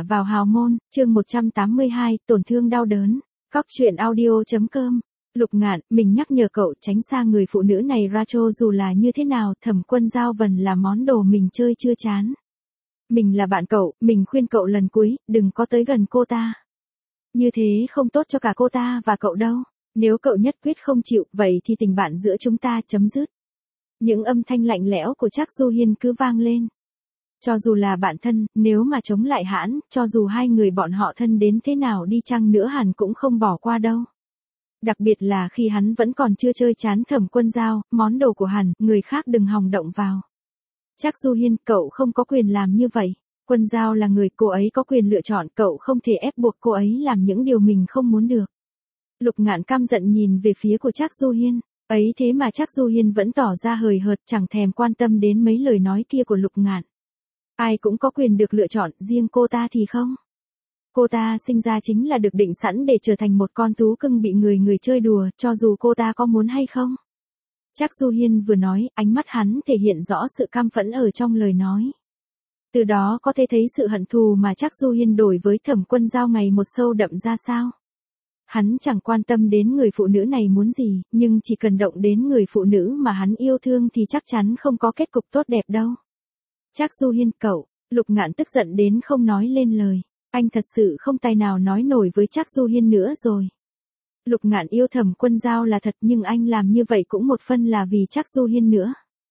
vào hào môn, chương 182, tổn thương đau đớn. Cóc truyện audio.com. Lục Ngạn, mình nhắc nhở cậu tránh xa người phụ nữ này ra, cho dù là như thế nào, Thẩm Quân Giao Vân là món đồ mình chơi chưa chán. Mình là bạn cậu, mình khuyên cậu lần cuối, đừng có tới gần cô ta. Như thế không tốt cho cả cô ta và cậu đâu. Nếu cậu nhất quyết không chịu, vậy thì tình bạn giữa chúng ta chấm dứt. Những âm thanh lạnh lẽo của Trác Du Hiên cứ vang lên. Cho dù là bạn thân, nếu mà chống lại hãn, cho dù hai người bọn họ thân đến thế nào đi chăng nữa hắn cũng không bỏ qua đâu. Đặc biệt là khi hắn vẫn còn chưa chơi chán Thẩm Quân Giao, món đồ của hắn, người khác đừng hòng động vào. Trác Du Hiên, cậu không có quyền làm như vậy. Quân Giao là người, cô ấy có quyền lựa chọn, cậu không thể ép buộc cô ấy làm những điều mình không muốn được. Lục Ngạn căm giận nhìn về phía của Trác Du Hiên. Ấy thế mà Trác Du Hiên vẫn tỏ ra hời hợt, chẳng thèm quan tâm đến mấy lời nói kia của Lục Ngạn. Ai cũng có quyền được lựa chọn, riêng cô ta thì không. Cô ta sinh ra chính là được định sẵn để trở thành một con thú cưng bị người chơi đùa, cho dù cô ta có muốn hay không. Trác Du Hiên vừa nói, ánh mắt hắn thể hiện rõ sự căm phẫn ở trong lời nói. Từ đó có thể thấy sự hận thù mà Trác Du Hiên đối với Thẩm Quân Giao ngày một sâu đậm ra sao. Hắn chẳng quan tâm đến người phụ nữ này muốn gì, nhưng chỉ cần động đến người phụ nữ mà hắn yêu thương thì chắc chắn không có kết cục tốt đẹp đâu. Trác Du Hiên, cậu. Lục Ngạn tức giận đến không nói lên lời. Anh thật sự không tài nào nói nổi với Trác Du Hiên nữa rồi. Lục Ngạn yêu Thẩm Quân Giao là thật, nhưng anh làm như vậy cũng một phần là vì Trác Du Hiên nữa.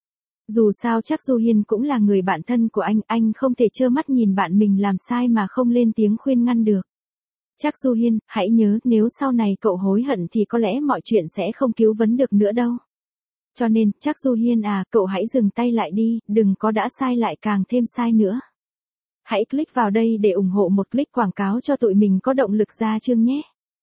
Dù sao Trác Du Hiên cũng là người bạn thân của anh không thể trơ mắt nhìn bạn mình làm sai mà không lên tiếng khuyên ngăn được. Trác Du Hiên, hãy nhớ, nếu sau này cậu hối hận thì có lẽ mọi chuyện sẽ không cứu vãn được nữa đâu. Cho nên, Trác Du Hiên à, cậu hãy dừng tay lại đi, đừng có đã sai lại càng thêm sai nữa. Hãy click vào đây để ủng hộ một click quảng cáo cho tụi mình có động lực ra chương nhé.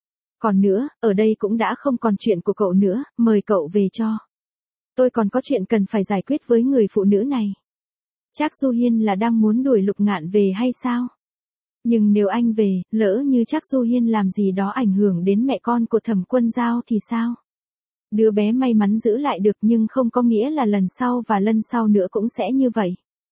Còn nữa, ở đây cũng đã không còn chuyện của cậu nữa, mời cậu về cho. Tôi còn có chuyện cần phải giải quyết với người phụ nữ này. Trác Du Hiên là đang muốn đuổi Lục Ngạn về hay sao? Nhưng nếu anh về, lỡ như Trác Du Hiên làm gì đó ảnh hưởng đến mẹ con của Thẩm Quân Giao thì sao? Đứa bé may mắn giữ lại được nhưng không có nghĩa là lần sau và lần sau nữa cũng sẽ như vậy.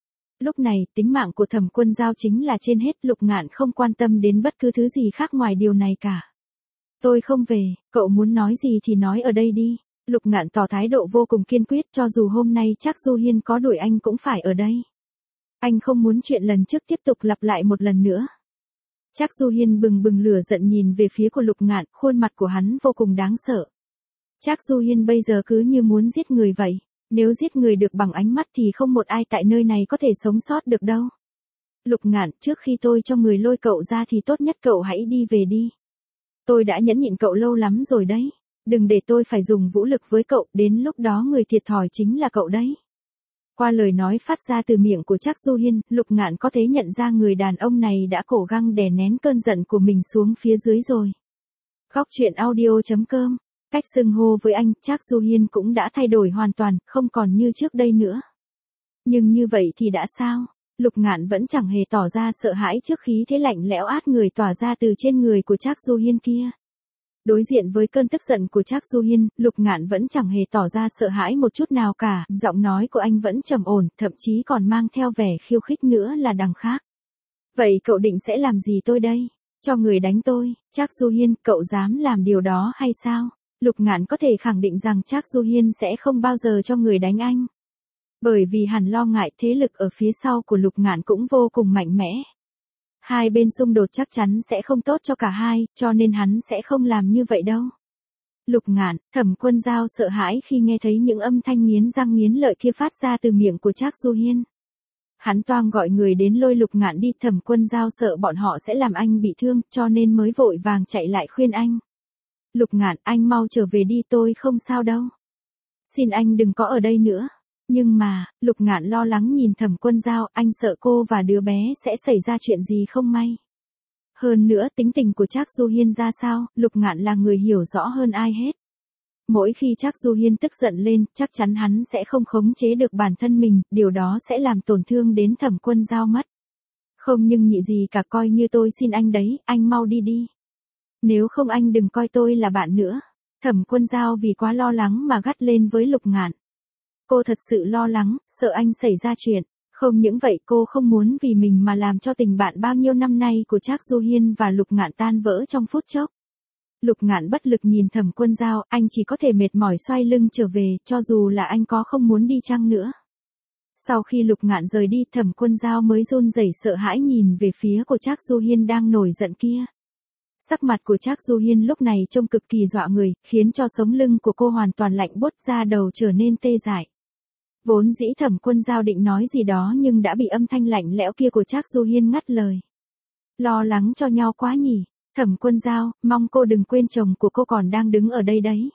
Lúc này, tính mạng của Thẩm Quân Giao chính là trên hết, Lục Ngạn không quan tâm đến bất cứ thứ gì khác ngoài điều này cả. Tôi không về, cậu muốn nói gì thì nói ở đây đi. Lục Ngạn tỏ thái độ vô cùng kiên quyết, cho dù hôm nay Trác Du Hiên có đuổi anh cũng phải ở đây. Anh không muốn chuyện lần trước tiếp tục lặp lại một lần nữa. Trác Du Hiên bừng bừng lửa giận nhìn về phía của Lục Ngạn, khuôn mặt của hắn vô cùng đáng sợ. Trác Du Hiên bây giờ cứ như muốn giết người vậy. Nếu giết người được bằng ánh mắt thì không một ai tại nơi này có thể sống sót được đâu. Lục Ngạn, trước khi tôi cho người lôi cậu ra thì tốt nhất cậu hãy đi về đi. Tôi đã nhẫn nhịn cậu lâu lắm rồi đấy. Đừng để tôi phải dùng vũ lực với cậu, đến lúc đó người thiệt thòi chính là cậu đấy. Qua lời nói phát ra từ miệng của Trác Du Hiên, Lục Ngạn có thể nhận ra người đàn ông này đã cố gắng đè nén cơn giận của mình xuống phía dưới rồi. Cóc truyện audio.com. Cách xưng hô với anh, Trác Du Hiên cũng đã thay đổi hoàn toàn, không còn như trước đây nữa. Nhưng như vậy thì đã sao? Lục Ngạn vẫn chẳng hề tỏ ra sợ hãi trước khí thế lạnh lẽo át người tỏa ra từ trên người của Trác Du Hiên kia. Đối diện với cơn tức giận của Trác Du Hiên, Lục Ngạn vẫn chẳng hề tỏ ra sợ hãi một chút nào cả, giọng nói của anh vẫn trầm ổn, thậm chí còn mang theo vẻ khiêu khích nữa là đằng khác. Vậy cậu định sẽ làm gì tôi đây? Cho người đánh tôi? Trác Du Hiên, cậu dám làm điều đó hay sao? Lục Ngạn có thể khẳng định rằng Trác Du Hiên sẽ không bao giờ cho người đánh anh. Bởi vì hắn lo ngại thế lực ở phía sau của Lục Ngạn cũng vô cùng mạnh mẽ. Hai bên xung đột chắc chắn sẽ không tốt cho cả hai, cho nên hắn sẽ không làm như vậy đâu. Lục Ngạn, Thẩm Quân Giao sợ hãi khi nghe thấy những âm thanh nghiến răng nghiến lợi kia phát ra từ miệng của Trác Du Hiên. Hắn toang gọi người đến lôi Lục Ngạn đi, Thẩm Quân Giao sợ bọn họ sẽ làm anh bị thương, cho nên mới vội vàng chạy lại khuyên anh. Lục Ngạn, anh mau trở về đi, tôi không sao đâu. Xin anh đừng có ở đây nữa. Nhưng mà, Lục Ngạn lo lắng nhìn Thẩm Quân Giao, anh sợ cô và đứa bé sẽ xảy ra chuyện gì không may. Hơn nữa, tính tình của Trác Du Hiên ra sao, Lục Ngạn là người hiểu rõ hơn ai hết. Mỗi khi Trác Du Hiên tức giận lên, chắc chắn hắn sẽ không khống chế được bản thân mình, điều đó sẽ làm tổn thương đến Thẩm Quân Giao mất. Không nhưng nhị gì cả, coi như tôi xin anh đấy, anh mau đi đi. Nếu không anh đừng coi tôi là bạn nữa. Thẩm Quân Giao vì quá lo lắng mà gắt lên với Lục Ngạn. Cô thật sự lo lắng, sợ anh xảy ra chuyện. Không những vậy cô không muốn vì mình mà làm cho tình bạn bao nhiêu năm nay của Trác Du Hiên và Lục Ngạn tan vỡ trong phút chốc. Lục Ngạn bất lực nhìn Thẩm Quân Dao, anh chỉ có thể mệt mỏi xoay lưng trở về, cho dù là anh có không muốn đi chăng nữa. Sau khi Lục Ngạn rời đi, Thẩm Quân Dao mới run rẩy sợ hãi nhìn về phía của Trác Du Hiên đang nổi giận kia. Sắc mặt của Trác Du Hiên lúc này trông cực kỳ dọa người, khiến cho sống lưng của cô hoàn toàn lạnh buốt, da đầu trở nên tê dại. Vốn dĩ Thẩm Quân Dao định nói gì đó nhưng đã bị âm thanh lạnh lẽo kia của Trác Du Hiên ngắt lời. Lo lắng cho nhau quá nhỉ, Thẩm Quân Dao, mong cô đừng quên chồng của cô còn đang đứng ở đây đấy.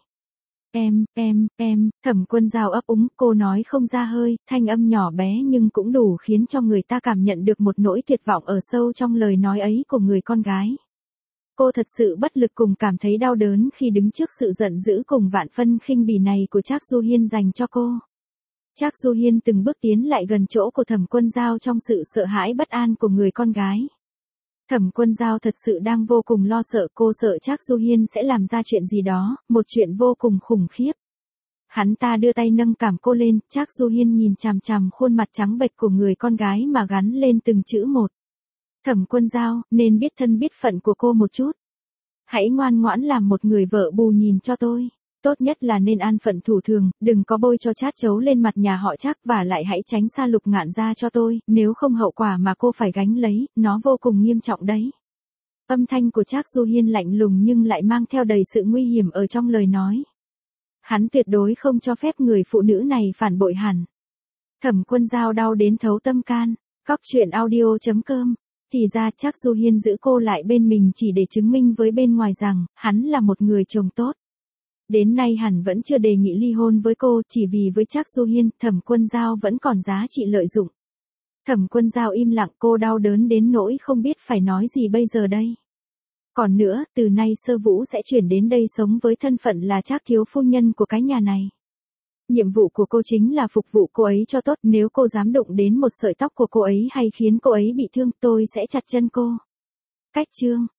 Thẩm Quân Dao ấp úng, cô nói không ra hơi, thanh âm nhỏ bé nhưng cũng đủ khiến cho người ta cảm nhận được một nỗi tuyệt vọng ở sâu trong lời nói ấy của người con gái. Cô thật sự bất lực cùng cảm thấy đau đớn khi đứng trước sự giận dữ cùng vạn phân khinh bỉ này của Trác Du Hiên dành cho cô. Trác Du Hiên từng bước tiến lại gần chỗ của Thẩm Quân Dao trong sự sợ hãi bất an của người con gái. Thẩm Quân Dao thật sự đang vô cùng lo sợ, cô sợ Trác Du Hiên sẽ làm ra chuyện gì đó, một chuyện vô cùng khủng khiếp. Hắn ta đưa tay nâng cằm cô lên, Trác Du Hiên nhìn chằm chằm khuôn mặt trắng bệch của người con gái mà gắn lên từng chữ một. Thẩm Quân Dao, nên biết thân biết phận của cô một chút. Hãy ngoan ngoãn làm một người vợ bù nhìn cho tôi. Tốt nhất là nên an phận thủ thường, đừng có bôi cho chát chấu lên mặt nhà họ Trác, và lại hãy tránh xa Lục Ngạn ra cho tôi, nếu không hậu quả mà cô phải gánh lấy, nó vô cùng nghiêm trọng đấy. Âm thanh của Trác Du Hiên lạnh lùng nhưng lại mang theo đầy sự nguy hiểm ở trong lời nói. Hắn tuyệt đối không cho phép người phụ nữ này phản bội hẳn. Thẩm Quân Dao đau đến thấu tâm can. Cóc truyện audio.com. Thì ra Trác Du Hiên giữ cô lại bên mình chỉ để chứng minh với bên ngoài rằng, hắn là một người chồng tốt. Đến nay hẳn vẫn chưa đề nghị ly hôn với cô, chỉ vì với Trác Du Hiên, Thẩm Quân Dao vẫn còn giá trị lợi dụng. Thẩm Quân Dao im lặng, cô đau đớn đến nỗi không biết phải nói gì bây giờ đây. Còn nữa, từ nay Sơ Vũ sẽ chuyển đến đây sống với thân phận là Trác thiếu phu nhân của cái nhà này. Nhiệm vụ của cô chính là phục vụ cô ấy cho tốt, nếu cô dám đụng đến một sợi tóc của cô ấy hay khiến cô ấy bị thương, tôi sẽ chặt chân cô. Cách chương